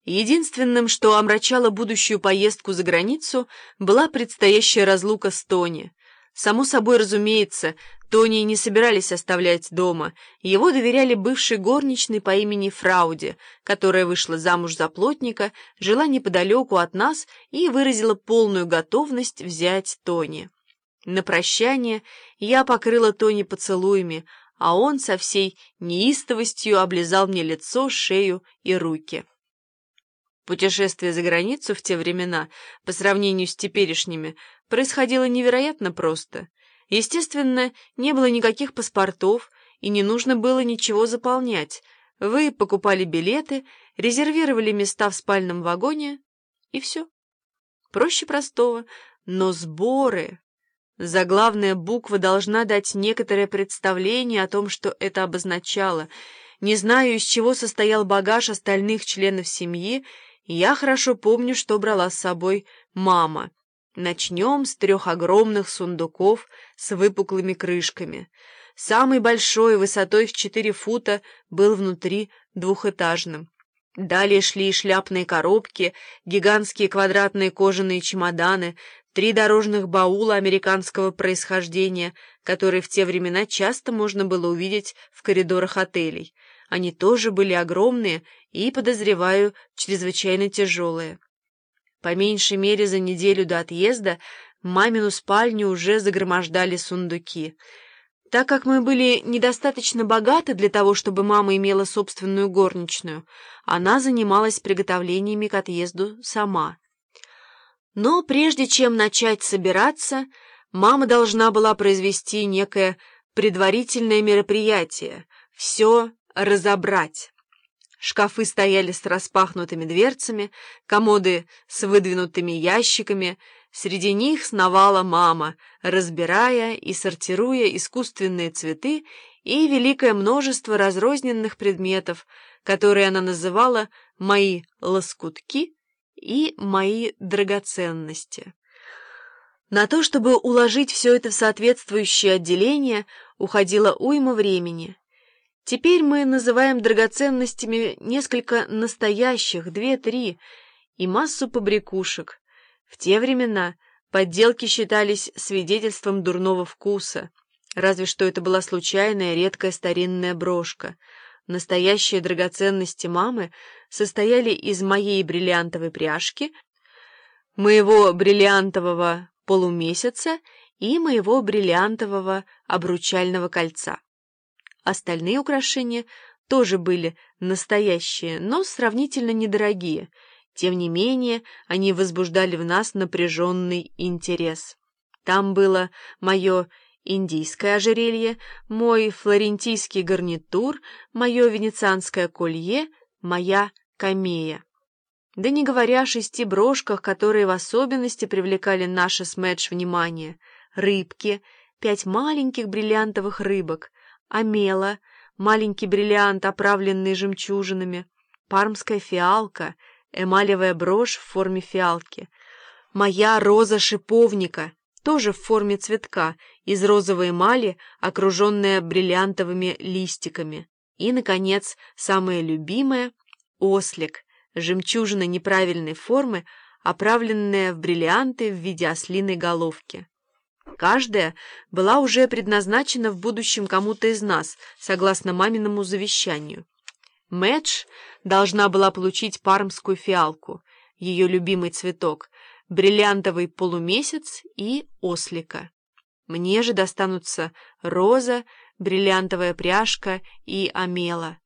Единственным, что омрачало будущую поездку за границу, была предстоящая разлука с Тони. Само собой разумеется, Тони не собирались оставлять дома, его доверяли бывшей горничной по имени Фрауде, которая вышла замуж за плотника, жила неподалеку от нас и выразила полную готовность взять Тони. На прощание я покрыла Тони поцелуями, а он со всей неистовостью облизал мне лицо, шею и руки. Путешествие за границу в те времена, по сравнению с теперешними, происходило невероятно просто. Естественно, не было никаких паспортов, и не нужно было ничего заполнять. Вы покупали билеты, резервировали места в спальном вагоне, и все. Проще простого, но сборы... Заглавная буква должна дать некоторое представление о том, что это обозначало. Не знаю, из чего состоял багаж остальных членов семьи, я хорошо помню, что брала с собой мама. Начнем с 3 огромных сундуков с выпуклыми крышками. Самый большой, высотой в 4 фута, был внутри двухэтажным. Далее шли шляпные коробки, гигантские квадратные кожаные чемоданы, 3 дорожных баула американского происхождения, которые в те времена часто можно было увидеть в коридорах отелей. Они тоже были огромные и, подозреваю, чрезвычайно тяжелые. По меньшей мере за неделю до отъезда мамину спальню уже загромождали сундуки. Так как мы были недостаточно богаты для того, чтобы мама имела собственную горничную, она занималась приготовлениями к отъезду сама. Но прежде чем начать собираться, мама должна была произвести некое предварительное мероприятие — все разобрать. Шкафы стояли с распахнутыми дверцами, комоды с выдвинутыми ящиками. Среди них сновала мама, разбирая и сортируя искусственные цветы и великое множество разрозненных предметов, которые она называла «мои лоскутки» и «мои драгоценности». На то, чтобы уложить все это в соответствующее отделение, уходило уйма времени. Теперь мы называем драгоценностями несколько настоящих, 2-3, и массу побрякушек. В те времена подделки считались свидетельством дурного вкуса, разве что это была случайная редкая старинная брошка. Настоящие драгоценности мамы состояли из моей бриллиантовой пряжки, моего бриллиантового полумесяца и моего бриллиантового обручального кольца. Остальные украшения тоже были настоящие, но сравнительно недорогие. Тем не менее, они возбуждали в нас напряженный интерес. Там было мое индийское ожерелье, мой флорентийский гарнитур, мое венецианское колье, моя камея. Да не говоря о 6 брошках, которые в особенности привлекали наше с Мэдж внимание. Рыбки, 5 маленьких бриллиантовых рыбок, амела, маленький бриллиант, оправленный жемчужинами, пармская фиалка, эмалевая брошь в форме фиалки, моя роза шиповника, тоже в форме цветка, из розовой эмали, окруженная бриллиантовыми листиками. И, наконец, самое любимое — ослик, жемчужина неправильной формы, оправленная в бриллианты в виде ослиной головки. Каждая была уже предназначена в будущем кому-то из нас, согласно маминому завещанию. Мэдж должна была получить пармскую фиалку, ее любимый цветок, бриллиантовый полумесяц и ослика. Мне же достанутся роза, бриллиантовая пряжка и амела.